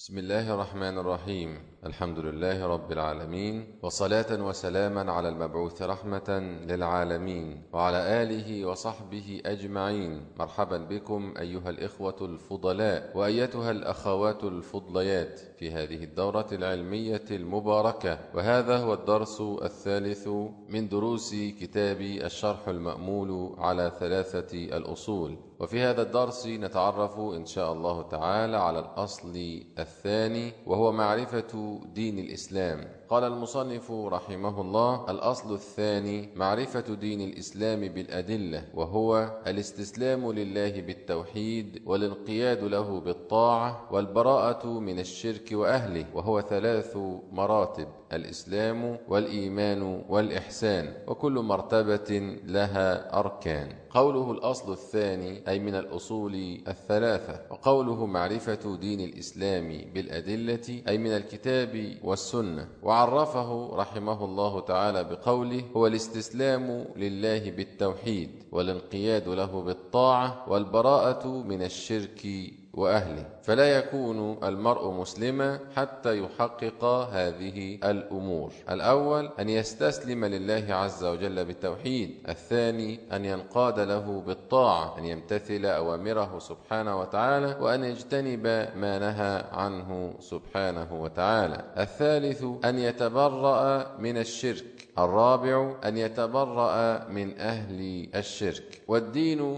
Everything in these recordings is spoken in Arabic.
بسم الله الرحمن الرحيم. الحمد لله رب العالمين، وصلاة وسلاما على المبعوث رحمة للعالمين وعلى آله وصحبه أجمعين. مرحبا بكم أيها الإخوة الفضلاء وأيتها الأخوات الفضليات في هذه الدورة العلمية المباركة، وهذا هو الدرس الثالث من دروس كتاب الشرح المأمول على ثلاثة الأصول. وفي هذا الدرس نتعرف إن شاء الله تعالى على الأصل الثاني، وهو معرفة دين الإسلام. قال المصنف رحمه الله: الأصل الثاني معرفة دين الإسلام بالأدلة، وهو الاستسلام لله بالتوحيد والانقياد له بالطاعة والبراءة من الشرك وأهله، وهو 3 مراتب: الإسلام والإيمان والإحسان، وكل مرتبة لها أركان. قوله الأصل الثاني أي من الأصول 3، وقوله معرفة دين الإسلام بالأدلة أي من الكتاب والسنة. وعرفه رحمه الله تعالى بقوله: هو الاستسلام لله بالتوحيد والانقياد له بالطاعة والبراءة من الشرك وأهله. فلا يكون المرء مسلما حتى يحقق هذه الأمور: الأول أن يستسلم لله عز وجل بالتوحيد، الثاني أن ينقاد له بالطاعة، أن يمتثل أوامره سبحانه وتعالى وأن يجتنب ما نهى عنه سبحانه وتعالى، الثالث أن يتبرأ من الشرك، الرابع أن يتبرأ من أهل الشرك. والدين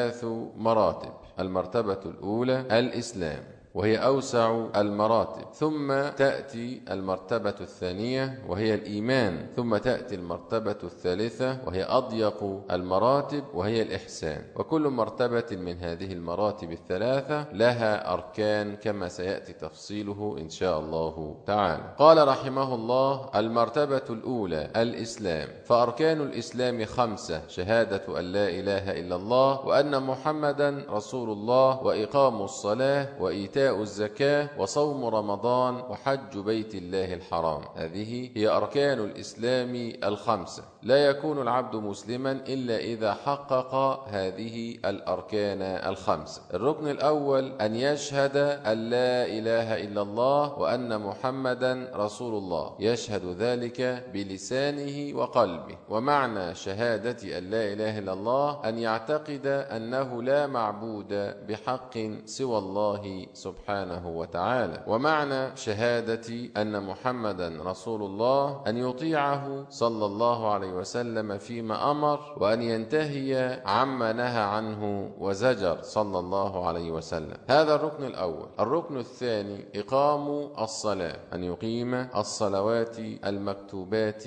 3 مراتب: المرتبة الأولى الإسلام، وهي أوسع المراتب، ثم تأتي المرتبة الثانية وهي الإيمان، ثم تأتي المرتبة الثالثة وهي أضيق المراتب وهي الإحسان. وكل مرتبة من هذه المراتب 3 لها أركان كما سيأتي تفصيله إن شاء الله تعالى. قال رحمه الله: المرتبة الأولى الإسلام، فأركان الإسلام 5: شهادة أن لا إله إلا الله وأن محمدا رسول الله، وإقام الصلاة، وإيتاء الزكاة، وصوم رمضان، وحج بيت الله الحرام. هذه هي أركان الإسلام 5. لا يكون العبد مسلما إلا إذا حقق هذه الأركان 5. الركن الأول أن يشهد أن لا إله إلا الله وأن محمدا رسول الله، يشهد ذلك بلسانه وقلبه. ومعنى شهادة أن لا إله إلا الله أن يعتقد أنه لا معبود بحق سوى الله سبحانه وتعالى. ومعنى شهادة أن محمدا رسول الله أن يطيعه صلى الله عليه وسلم فيما أمر، وأن ينتهي عما نهى عنه وزجر صلى الله عليه وسلم. هذا الركن الأول. الركن الثاني إقام الصلاة، أن يقيم الصلوات المكتوبات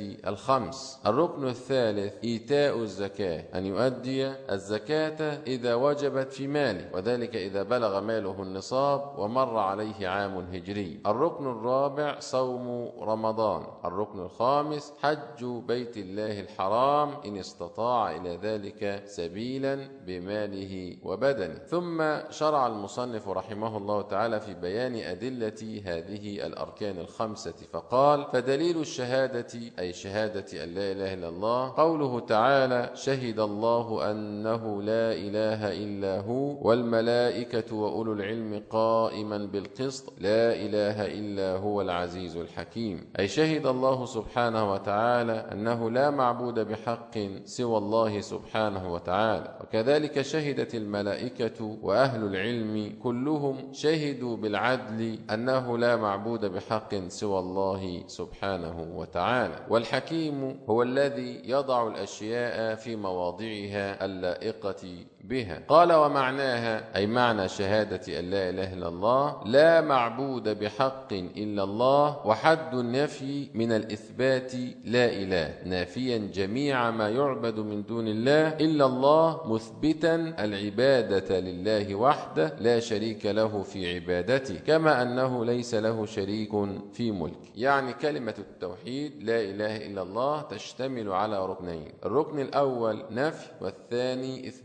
5. الركن الثالث إيتاء الزكاة، أن يؤدي الزكاة إذا وجبت في ماله، وذلك إذا بلغ ماله النصاب ومر عليه عام هجري. الركن الرابع صوم رمضان. الركن الخامس حج بيت الله الحرام إن استطاع إلى ذلك سبيلا بماله وبدنه. ثم شرع المصنف رحمه الله تعالى في بيان أدلة هذه الأركان 5 فقال: فدليل الشهادة أي شهادة أن لا إله إلا الله قوله تعالى: شهد الله أنه لا إله إلا هو والملائكة وأولو العلم قائما بالقسط لا إله إلا هو العزيز الحكيم. أي شهد الله سبحانه وتعالى أنه لا معبود بحق سوى الله سبحانه وتعالى، وكذلك شهدت الملائكة وأهل العلم كلهم شهدوا بالعدل أنه لا معبود بحق سوى الله سبحانه وتعالى. والحكيم هو الذي يضع الأشياء في مواضعها اللائقة بها. قال: ومعناها أي معنى شهادة أن لا إله إلا الله لا معبود بحق إلا الله، وحد النفي من الإثبات لا إله، نافيا جميع ما يعبد من دون الله إلا الله، مثبتا العبادة لله وحده لا شريك له في عبادته، كما أنه ليس له شريك في ملك. يعني كلمة التوحيد لا إله إلا الله تشتمل على ركنين: الركن الأول نفي، والثاني إثبات.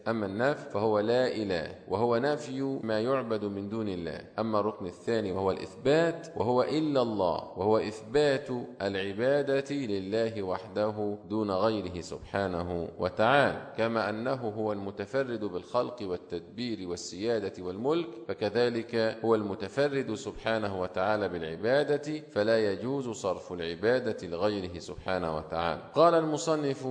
أما النفي فهو لا إله، وهو نفي ما يعبد من دون الله. أما الركن الثاني وهو الإثبات، وهو إلا الله، وهو إثبات العبادة لله وحده دون غيره سبحانه وتعالى. كما أنه هو المتفرد بالخلق والتدبير والسيادة والملك، فكذلك هو المتفرد سبحانه وتعالى بالعبادة، فلا يجوز صرف العبادة لغيره سبحانه وتعالى. قال المصنف: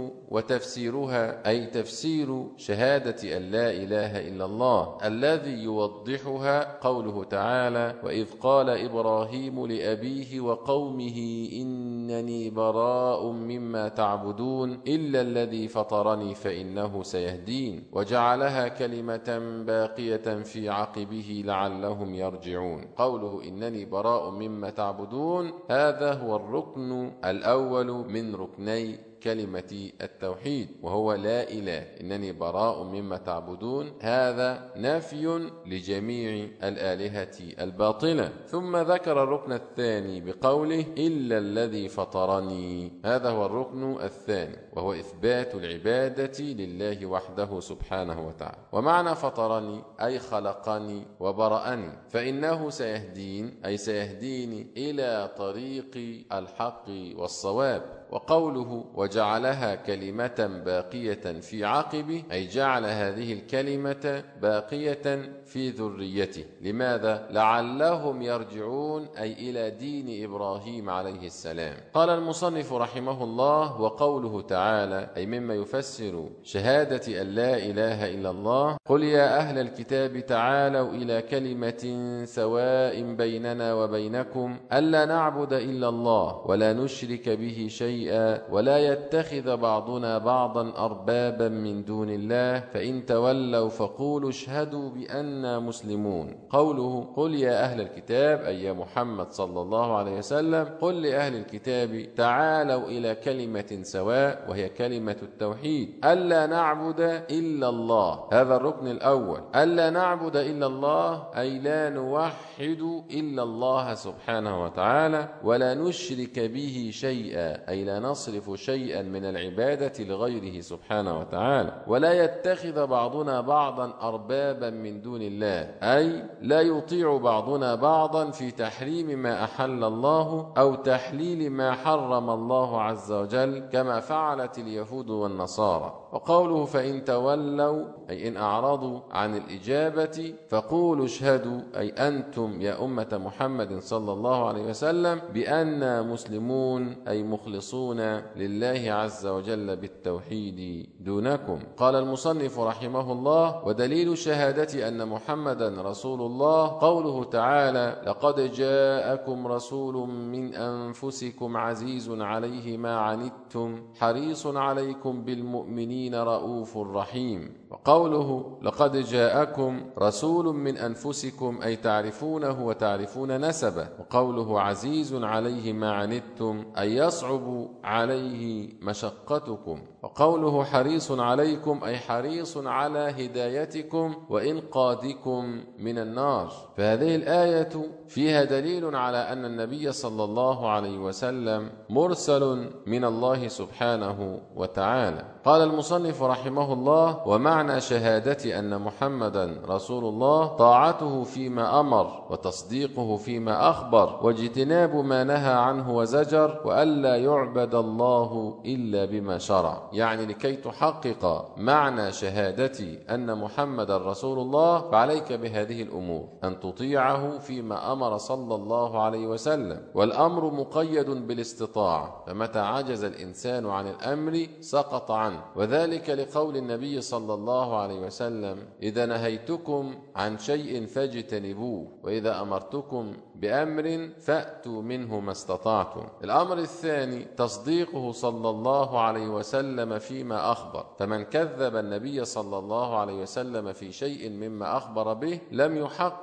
وتفسيرها أي تفسير شهادة أن لا إله إلا الله الذي يوضحها قوله تعالى: وإذ قال إبراهيم لأبيه وقومه إنني براء مما تعبدون إلا الذي فطرني فإنه سيهدين، وجعلها كلمة باقية في عقبه لعلهم يرجعون. قوله إنني براء مما تعبدون هذا هو الركن الأول من ركني كلمة التوحيد، وهو لا إله. إنني براء مما تعبدون هذا نفي لجميع الآلهة الباطلة. ثم ذكر الركن الثاني بقوله إلا الذي فطرني، هذا هو الركن الثاني، وهو إثبات العبادة لله وحده سبحانه وتعالى. ومعنى فطرني أي خلقني وبرأني، فإنه سيهدين أي سيهديني إلى طريق الحق والصواب. وقوله وجعلها كلمة باقية في عقبه أي جعل هذه الكلمة باقية في ذريته. لماذا؟ لعلهم يرجعون أي إلى دين إبراهيم عليه السلام. قال المصنف رحمه الله: وقوله تعالى أي مما يفسر شهادة أن لا إله إلا الله: قل يا أهل الكتاب تعالوا إلى كلمة سواء بيننا وبينكم ألا نعبد إلا الله ولا نشرك به شيئا ولا يتخذ بعضنا بعضا أربابا من دون الله فإن تولوا فقولوا اشهدوا بأننا مسلمون. قوله قل يا أهل الكتاب أي يا محمد صلى الله عليه وسلم قل لأهل الكتاب تعالوا إلى كلمة سواء، وهي كلمة التوحيد، ألا نعبد إلا الله. هذا الركن الأول، ألا نعبد إلا الله أي لا نوحد إلا الله سبحانه وتعالى ولا نشرك به شيئا أي لا نصرف شيئا من العبادة لغيره سبحانه وتعالى، ولا يتخذ بعضنا بعضا أربابا من دون الله أي لا يطيع بعضنا بعضا في تحريم ما أحل الله أو تحليل ما حرم الله عز وجل كما فعلت اليهود والنصارى. وقوله فإن تولوا أي إن أعرضوا عن الإجابة فقولوا اشهدوا أي أنتم يا أمة محمد صلى الله عليه وسلم بأننا مسلمون أي مخلصون لله عز وجل بالتوحيد دونكم. قال المصنف رحمه الله: ودليل شهادة أن محمدا رسول الله قوله تعالى: لقد جاءكم رسول من أنفسكم عزيز عليه ما عنتم حريص عليكم بالمؤمنين رؤوف رحيم. وقوله لقد جاءكم رسول من أنفسكم أي تعرفونه وتعرفون نسبه. وقوله عزيز عليه ما عنتم أي يصعب عليه مشقتكم. وقوله حريص عليكم أي حريص على هدايتكم وإنقاذكم من النار. فهذه الآية فيها دليل على أن النبي صلى الله عليه وسلم مرسل من الله سبحانه وتعالى. قال المصنف رحمه الله: ومعنى شهادة أن محمدا رسول الله طاعته فيما أمر وتصديقه فيما أخبر واجتناب ما نهى عنه وزجر وألا يعبد الله إلا بما شرع. يعني لكي تحقق معنى شهادة أن محمدا رسول الله فعليك بهذه الأمور: أن تطيعه فيما أمر صلى الله عليه وسلم، والأمر مقيد بالاستطاعة، فمتى عجز الإنسان عن الأمر سقط عنه، وذلك لقول النبي صلى الله عليه وسلم: إذا نهيتكم عن شيء فاجتنبوه وإذا أمرتكم بأمر فأتوا منه ما استطعتم. الأمر الثاني تصديقه صلى الله عليه وسلم فيما أخبر، فمن كذب النبي صلى الله عليه وسلم في شيء مما أخبر به لم يحقق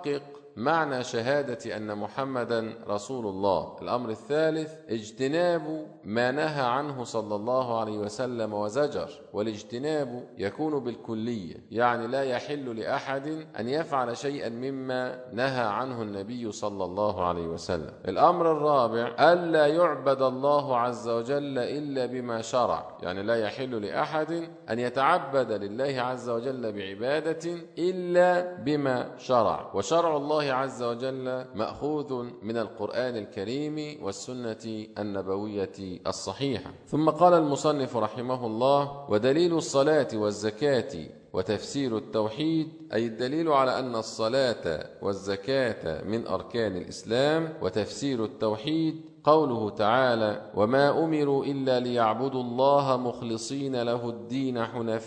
معنى شهادة أن محمدا رسول الله. الأمر الثالث اجتناب ما نهى عنه صلى الله عليه وسلم وزجر، والاجتناب يكون بالكلية، يعني لا يحل لأحد أن يفعل شيئا مما نهى عنه النبي صلى الله عليه وسلم. الأمر الرابع ألا يعبد الله عز وجل إلا بما شرع، يعني لا يحل لأحد أن يتعبد لله عز وجل بعبادة إلا بما شرع، وشرع الله عز وجل مأخوذ من القرآن الكريم والسنة النبوية الصحيحة. ثم قال المصنف رحمه الله: ودليل الصلاة والزكاة وتفسير التوحيد، أي الدليل على أن الصلاة والزكاة من أركان الإسلام. وتفسير التوحيد قوله تعالى: وما أمروا إلا ليعبدوا الله مخلصين له الدين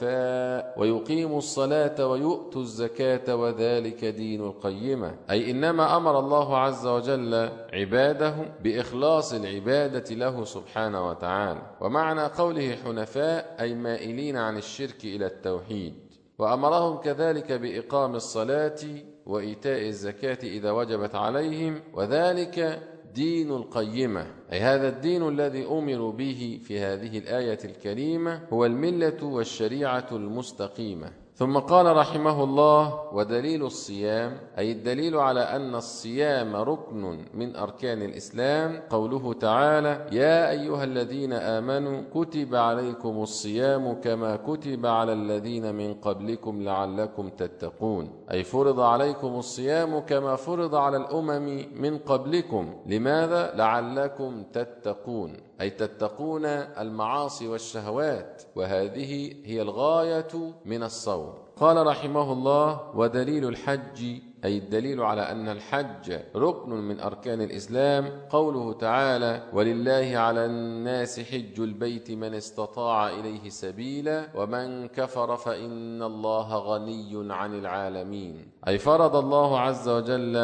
حنفاء ويقيموا الصلاة ويؤتوا الزكاة وذلك دين القيمة، أي إنما أمر الله عز وجل عباده بإخلاص العبادة له سبحانه وتعالى. ومعنى قوله حنفاء أي مائلين عن الشرك إلى التوحيد. وأمرهم كذلك بإقام الصلاة وإيتاء الزكاة إذا وجبت عليهم، وذلك دين القيمة، أي هذا الدين الذي أمروا به في هذه الآية الكريمة هو الملة والشريعة المستقيمة. ثم قال رحمه الله: ودليل الصيام، أي الدليل على أن الصيام ركن من أركان الإسلام، قوله تعالى: يا أيها الذين آمنوا كتب عليكم الصيام كما كتب على الذين من قبلكم لعلكم تتقون، أي فرض عليكم الصيام كما فرض على الأمم من قبلكم. لماذا؟ لعلكم تتقون، أي تتقون المعاصي والشهوات، وهذه هي الغاية من الصوم. قال رحمه الله: ودليل الحج، أي الدليل على أن الحج ركن من أركان الإسلام، قوله تعالى: ولله على الناس حج البيت من استطاع إليه سبيلا ومن كفر فإن الله غني عن العالمين، أي فرض الله عز وجل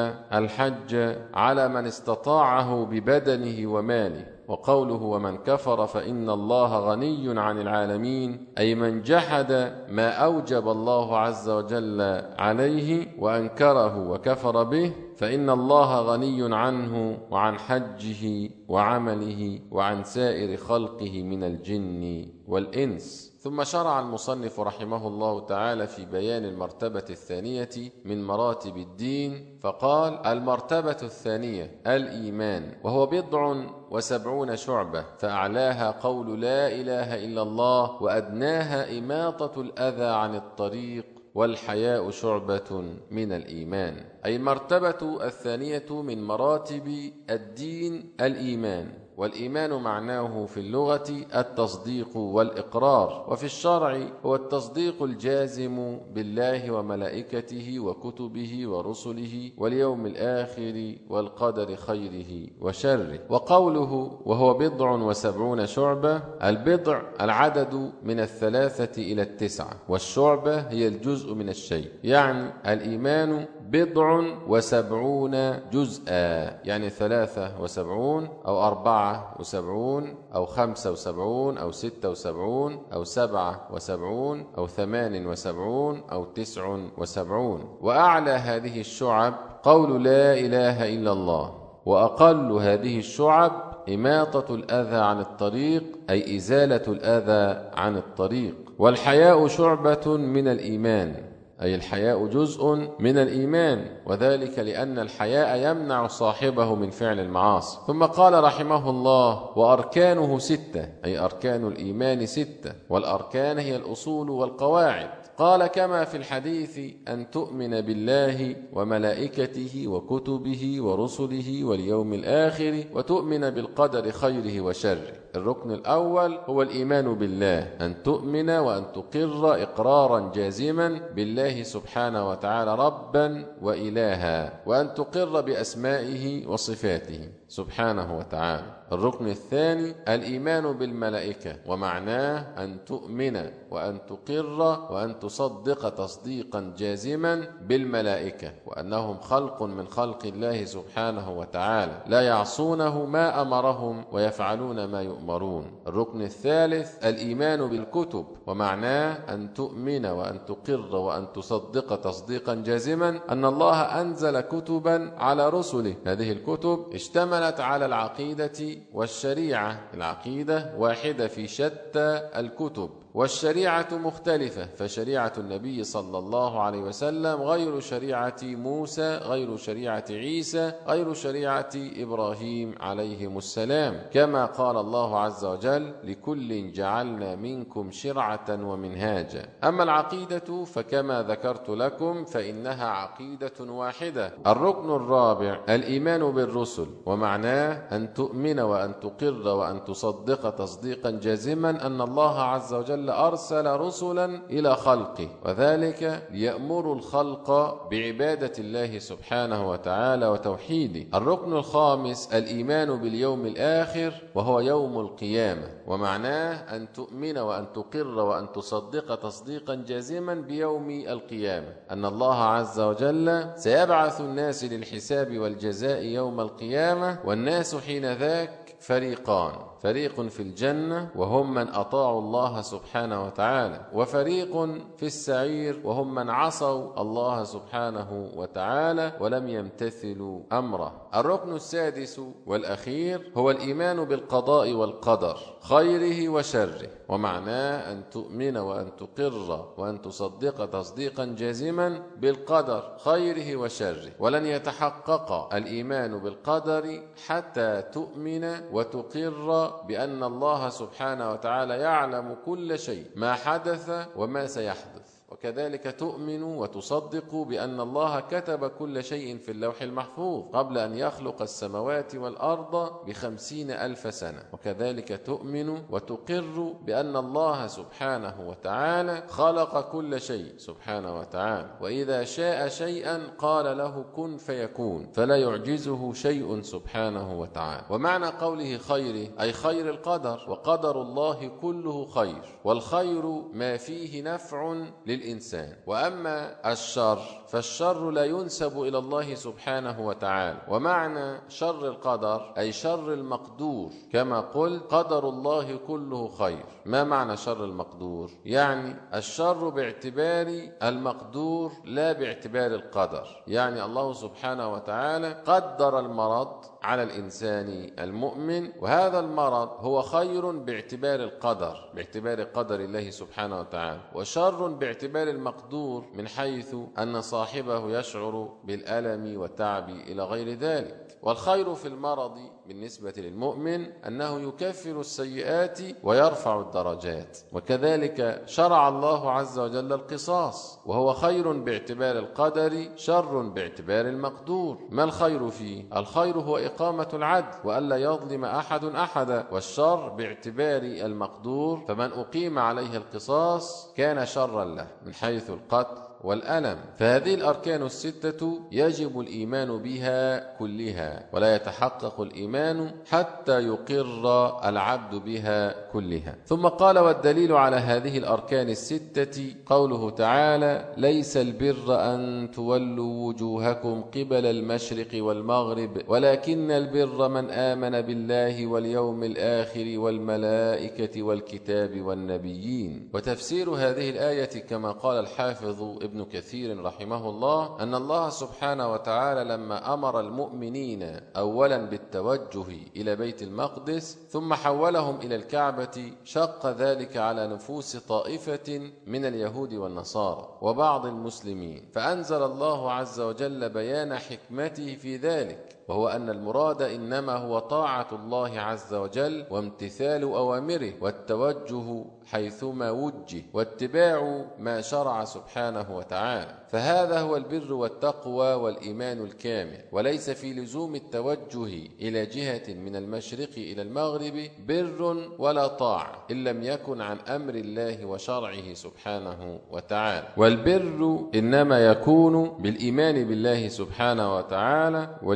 الحج على من استطاعه ببدنه وماله. وقوله ومن كفر فإن الله غني عن العالمين، أي من جحد ما أوجب الله عز وجل عليه وأنكره وكفر به فإن الله غني عنه وعن حجه وعمله وعن سائر خلقه من الجن والإنس. ثم شرع المصنف رحمه الله تعالى في بيان المرتبة الثانية من مراتب الدين، فقال: المرتبة الثانية الإيمان، وهو 70 شعبة، فأعلاها قول لا إله إلا الله، وأدناها إماطة الأذى عن الطريق، والحياء شعبة من الإيمان. أي المرتبة الثانية من مراتب الدين الإيمان، والإيمان معناه في اللغة التصديق والإقرار، وفي الشرع هو التصديق الجازم بالله وملائكته وكتبه ورسله واليوم الآخر والقدر خيره وشره. وقوله وهو 70 شعبة، البضع العدد من 3 إلى 9، والشعبة هي الجزء من الشيء، يعني الإيمان 70 جزءا، يعني 73 أو 74 أو 75 أو 76 أو 77 أو 78 أو 79. وأعلى هذه الشعب قول لا إله إلا الله، وأقل هذه الشعب إماطة الأذى عن الطريق، أي إزالة الأذى عن الطريق. والحياء شعبة من الإيمان، أي الحياء جزء من الإيمان، وذلك لأن الحياء يمنع صاحبه من فعل المعاصي. ثم قال رحمه الله: وأركانه 6، أي أركان الإيمان 6، والأركان هي الأصول والقواعد. قال: كما في الحديث أن تؤمن بالله وملائكته وكتبه ورسله واليوم الآخر وتؤمن بالقدر خيره وشره. الركن الأول هو الإيمان بالله، أن تؤمن وأن تقر إقرارا جازما بالله سبحانه وتعالى ربا وإلها، وأن تقر بأسمائه وصفاته سبحانه وتعالى. الركن الثاني الإيمان بالملائكة، ومعناه أن تؤمن وأن تقر وأن تصدق تصديقا جازما بالملائكة، وأنهم خلق من خلق الله سبحانه وتعالى، لا يعصونه ما أمرهم ويفعلون ما يؤمرون. تؤمرون. الركن الثالث الإيمان بالكتب، ومعناه أن تؤمن وأن تقر وأن تصدق تصديقا جازما أن الله أنزل كتبا على رسله. هذه الكتب اشتملت على العقيدة والشريعة. العقيدة واحدة في شتى الكتب، والشريعة مختلفة، فشريعة النبي صلى الله عليه وسلم غير شريعة موسى، غير شريعة عيسى، غير شريعة إبراهيم عليهم السلام، كما قال الله عز وجل: لكل جعلنا منكم شرعة ومنهاجا. أما العقيدة فكما ذكرت لكم فإنها عقيدة واحدة. الركن الرابع الإيمان بالرسل، ومعناه أن تؤمن وأن تقر وأن تصدق تصديقا جازما أن الله عز وجل أرسل رسلا إلى خلقه، وذلك ليأمر الخلق بعبادة الله سبحانه وتعالى وتوحيده. الركن الخامس الإيمان باليوم الآخر، وهو يوم القيامة، ومعناه أن تؤمن وأن تقر وأن تصدق تصديقا جازما بيوم القيامة أن الله عز وجل سيبعث الناس للحساب والجزاء يوم القيامة، والناس حين ذاك فريقان: فريق في الجنة وهم من أطاعوا الله سبحانه وتعالى، وفريق في السعير وهم من عصوا الله سبحانه وتعالى ولم يمتثلوا أمره. الركن السادس والأخير هو الإيمان بالقضاء والقدر خيره وشره، ومعناه أن تؤمن وأن تقر وأن تصدق تصديقا جازما بالقدر خيره وشره. ولن يتحقق الإيمان بالقدر حتى تؤمن وتقر بأن الله سبحانه وتعالى يعلم كل شيء، ما حدث وما سيحدث، وكذلك تؤمن وتصدق بأن الله كتب كل شيء في اللوح المحفوظ قبل أن يخلق السماوات والأرض ب50,000 سنة، وكذلك تؤمن وتقر بأن الله سبحانه وتعالى خلق كل شيء سبحانه وتعالى، وإذا شاء شيئا قال له كن فيكون، فلا يعجزه شيء سبحانه وتعالى. ومعنى قوله خيره أي خير القدر، وقدر الله كله خير، والخير ما فيه نفع للإنسان. وأما الشر فالشر لا ينسب إلى الله سبحانه وتعالى. ومعنى شر القدر أي شر المقدور، كما قلت قدر الله كله خير. ما معنى شر المقدور؟ يعني الشر باعتبار المقدور لا باعتبار القدر، يعني الله سبحانه وتعالى قدر المرض على الإنسان المؤمن، وهذا المرض هو خير باعتبار القدر، باعتبار قدر الله سبحانه وتعالى، وشر باعتبار المقدور من حيث أن صاحبه يشعر بالألم والتعب إلى غير ذلك. والخير في المرض بالنسبة للمؤمن أنه يكفر السيئات ويرفع الدرجات. وكذلك شرع الله عز وجل القصاص، وهو خير باعتبار القدر، شر باعتبار المقدور. ما الخير فيه؟ الخير هو إقامة العدل وألا يظلم أحد أحدا، والشر باعتبار المقدور، فمن أقيم عليه القصاص كان شرا له من حيث القتل والألم. فهذه الأركان الستة يجب الإيمان بها كلها، ولا يتحقق الإيمان حتى يقر العبد بها كلها. ثم قال: والدليل على هذه الأركان الستة قوله تعالى: ليس البر أن تولوا وجوهكم قبل المشرق والمغرب ولكن البر من آمن بالله واليوم الآخر والملائكة والكتاب والنبيين. وتفسير هذه الآية كما قال الحافظ ابن كثير رحمه الله أن الله سبحانه وتعالى لما أمر المؤمنين أولا بالتوجه إلى بيت المقدس ثم حولهم إلى الكعبة شق ذلك على نفوس طائفة من اليهود والنصارى وبعض المسلمين، فأنزل الله عز وجل بيان حكمته في ذلك، وهو أن المراد إنما هو طاعة الله عز وجل وامتثال أوامره والتوجه حيثما وجه واتباع ما شرع سبحانه وتعالى، فهذا هو البر والتقوى والإيمان الكامل. وليس في لزوم التوجه إلى جهة من المشرق إلى المغرب بر ولا طاعة إن لم يكن عن أمر الله وشرعه سبحانه وتعالى. والبر إنما يكون بالإيمان بالله سبحانه وتعالى واليوم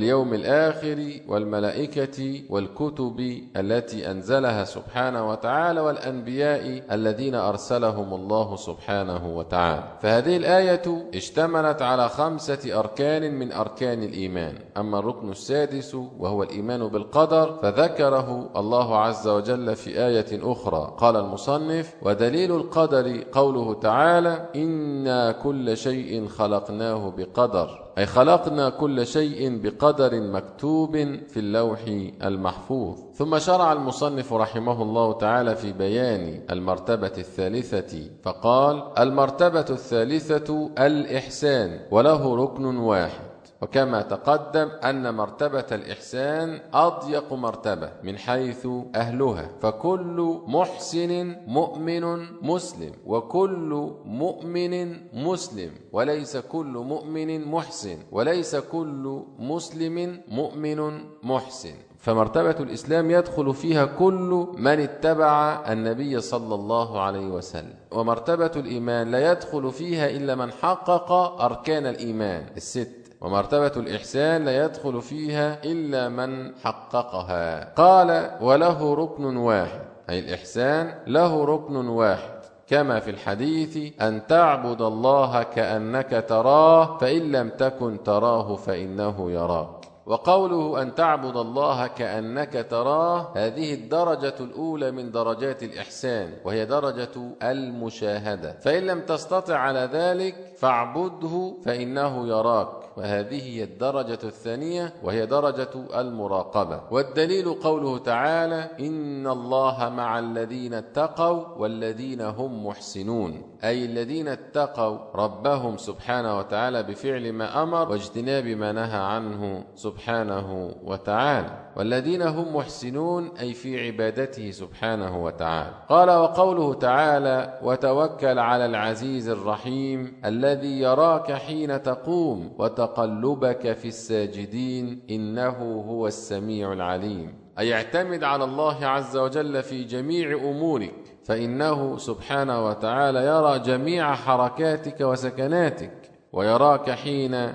الآخر والملائكة والكتب التي أنزلها سبحانه وتعالى والأنبياء الذين أرسلهم الله سبحانه وتعالى. فهذه الآية اشتملت على 5 أركان من أركان الإيمان. أما الركن السادس وهو الإيمان بالقدر فذكره الله عز وجل في آية أخرى. قال المصنف: ودليل القدر قوله تعالى: إنا كل شيء خلقناه بقدر، أي خلقنا كل شيء بقدر مكتوب في اللوح المحفوظ. ثم شرع المصنف رحمه الله تعالى في بيان المرتبة الثالثة فقال: المرتبة الثالثة الإحسان، وله ركن واحد. وكما تقدم أن مرتبة الإحسان أضيق مرتبة من حيث أهلها، فكل محسن مؤمن مسلم، وكل مؤمن مسلم، وليس كل مؤمن محسن، وليس كل مسلم مؤمن محسن. فمرتبة الإسلام يدخل فيها كل من اتبع النبي صلى الله عليه وسلم، ومرتبة الإيمان لا يدخل فيها إلا من حقق أركان الإيمان ال6، ومرتبة الإحسان لا يدخل فيها إلا من حققها. قال: وله ركن واحد، أي الإحسان له ركن واحد، كما في الحديث: أن تعبد الله كأنك تراه فإن لم تكن تراه فإنه يراك. وقوله أن تعبد الله كأنك تراه هذه الدرجة الأولى من درجات الإحسان، وهي درجة المشاهدة. فإن لم تستطع على ذلك فاعبده فإنه يراك، وهذه هي الدرجة الثانية، وهي درجة المراقبة. والدليل قوله تعالى: إن الله مع الذين اتقوا والذين هم محسنون، أي الذين اتقوا ربهم سبحانه وتعالى بفعل ما أمر واجتناب ما نهى عنه سبحانه وتعالى، والذين هم محسنون أي في عبادته سبحانه وتعالى. قال: وقوله تعالى: وتوكل على العزيز الرحيم الذي يراك حين تقوم وتقلبك في الساجدين إنه هو السميع العليم، أي اعتمد على الله عز وجل في جميع أمورك، فإنه سبحانه وتعالى يرى جميع حركاتك وسكناتك، ويراك حين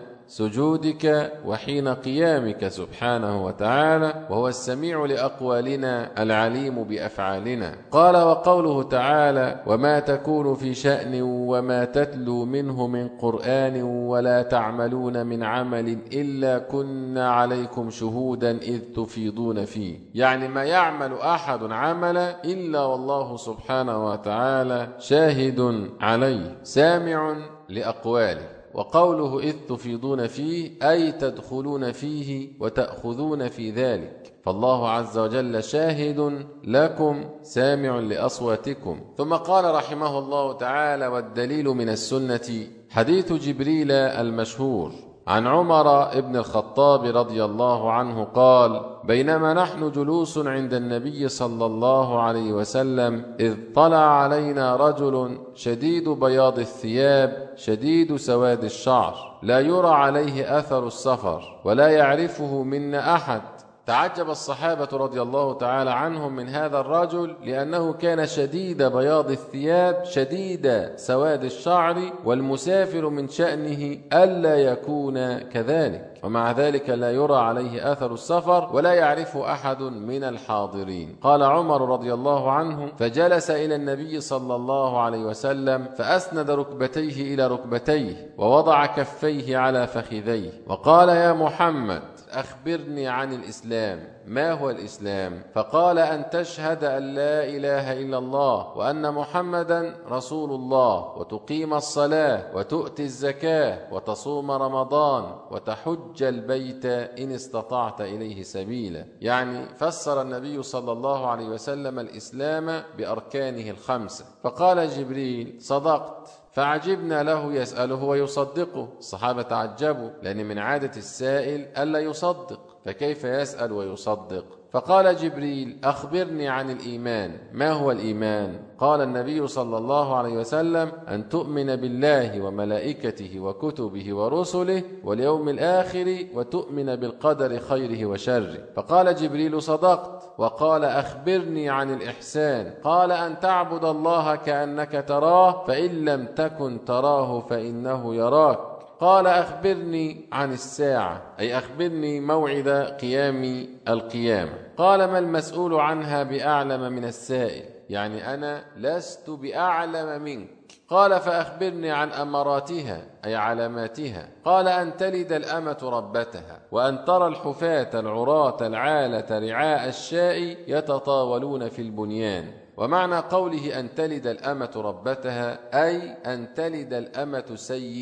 سجودك وحين قيامك سبحانه وتعالى، وهو السميع لأقوالنا العليم بأفعالنا. قال: وقوله تعالى: وما تكون في شأن وما تتلو منه من قرآن ولا تعملون من عمل إلا كنا عليكم شهودا إذ تفيضون فيه، يعني ما يعمل أحد عملا إلا والله سبحانه وتعالى شاهد عليه سامع لأقواله. وقوله إذ تفيضون فيه أي تدخلون فيه وتأخذون في ذلك، فالله عز وجل شاهد لكم سامع لأصواتكم. ثم قال رحمه الله تعالى: والدليل من السنة حديث جبريل المشهور عن عمر بن الخطاب رضي الله عنه قال: بينما نحن جلوس عند النبي صلى الله عليه وسلم إذ طلع علينا رجل شديد بياض الثياب شديد سواد الشعر لا يرى عليه أثر السفر ولا يعرفه منا أحد. تعجب الصحابة رضي الله تعالى عنهم من هذا الرجل، لأنه كان شديد بياض الثياب شديد سواد الشعر، والمسافر من شأنه ألا يكون كذلك، ومع ذلك لا يرى عليه أثر السفر ولا يعرف أحد من الحاضرين. قال عمر رضي الله عنه: فجلس إلى النبي صلى الله عليه وسلم فأسند ركبتيه إلى ركبتيه ووضع كفيه على فخذيه وقال: يا محمد أخبرني عن الإسلام. ما هو الإسلام؟ فقال: أن تشهد أن لا إله إلا الله وأن محمدا رسول الله، وتقيم الصلاة وتؤتي الزكاة وتصوم رمضان وتحج البيت إن استطعت إليه سبيلا. يعني فسر النبي صلى الله عليه وسلم الإسلام بأركانه ال5. فقال جبريل: صدقت. فعجبنا له يسأله ويصدقه. الصحابة تعجبوا، لأن من عادة السائل ألا يصدق، فكيف يسأل ويصدق؟ فقال جبريل: أخبرني عن الإيمان. ما هو الإيمان؟ قال النبي صلى الله عليه وسلم: أن تؤمن بالله وملائكته وكتبه ورسله واليوم الآخر وتؤمن بالقدر خيره وشره. فقال جبريل: صدقت. وقال: أخبرني عن الإحسان. قال: أن تعبد الله كأنك تراه فإن لم تكن تراه فإنه يراك. قال أخبرني عن الساعة، أي أخبرني موعد قيام القيامة. قال ما المسؤول عنها بأعلم من السائل، يعني أنا لست بأعلم منك. قال فأخبرني عن أماراتها، أي علاماتها. قال أن تلد الأمة ربتها، وأن ترى الحفاة العراة العالة رعاء الشاء يتطاولون في البنيان. ومعنى قوله أن تلد الأمة ربتها أي أن تلد الأمة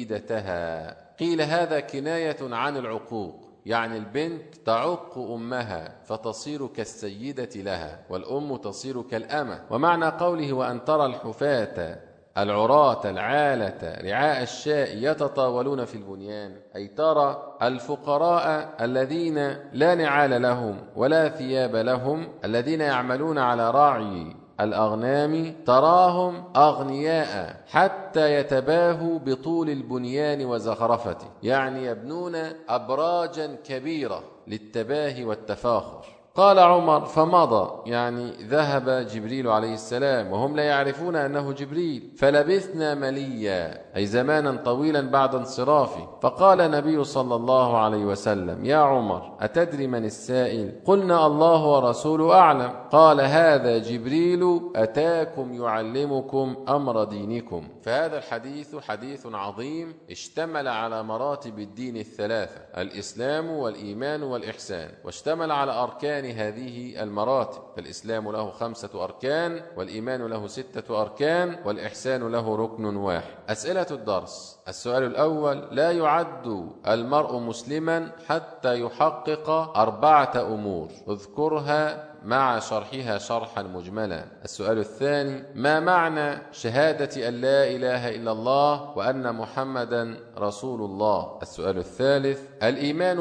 سيدتها. قيل هذا كناية عن العقوق، يعني البنت تعق أمها فتصير كالسيدة لها، والأم تصير كالأمة. ومعنى قوله وأن ترى الحفاة العراة العالة رعاء الشاء يتطاولون في البنيان، أي ترى الفقراء الذين لا نعال لهم ولا ثياب لهم، الذين يعملون على راعي الأغنام، تراهم أغنياء حتى يتباهوا بطول البنيان وزخرفته، يعني يبنون أبراجا كبيرة للتباهي والتفاخر. قال عمر فمضى، يعني ذهب جبريل عليه السلام وهم لا يعرفون أنه جبريل، فلبثنا مليا، أي زمانا طويلا بعد انصرافه. فقال النبي صلى الله عليه وسلم يا عمر أتدري من السائل؟ قلنا الله ورسوله أعلم. قال هذا جبريل أتاكم يعلمكم أمر دينكم. فهذا الحديث حديث عظيم اشتمل على مراتب الدين الثلاثة، الإسلام والإيمان والإحسان، واشتمل على أركان هذه المراتب. فالإسلام له 5 أركان، والإيمان له 6 أركان، والإحسان له ركن واحد. أسئلة الدرس: السؤال الأول: لا يعد المرء مسلما حتى يحقق 4 أمور، اذكرها مع شرحها شرحا مجملا. السؤال الثاني: ما معنى شهادة أن لا إله إلا الله وأن محمدا رسول الله؟ السؤال الثالث: الإيمان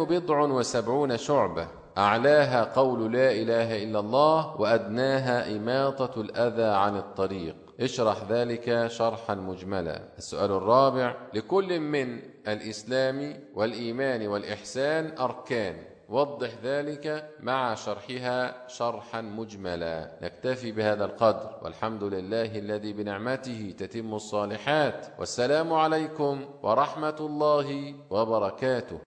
70 شعبة، أعلاها قول لا إله إلا الله، وأدناها إماطة الأذى عن الطريق. اشرح ذلك شرحا مجملا. السؤال الرابع: لكل من الإسلام والإيمان والإحسان أركان، وضح ذلك مع شرحها شرحا مجملا. نكتفي بهذا القدر، والحمد لله الذي بنعمته تتم الصالحات. والسلام عليكم ورحمة الله وبركاته.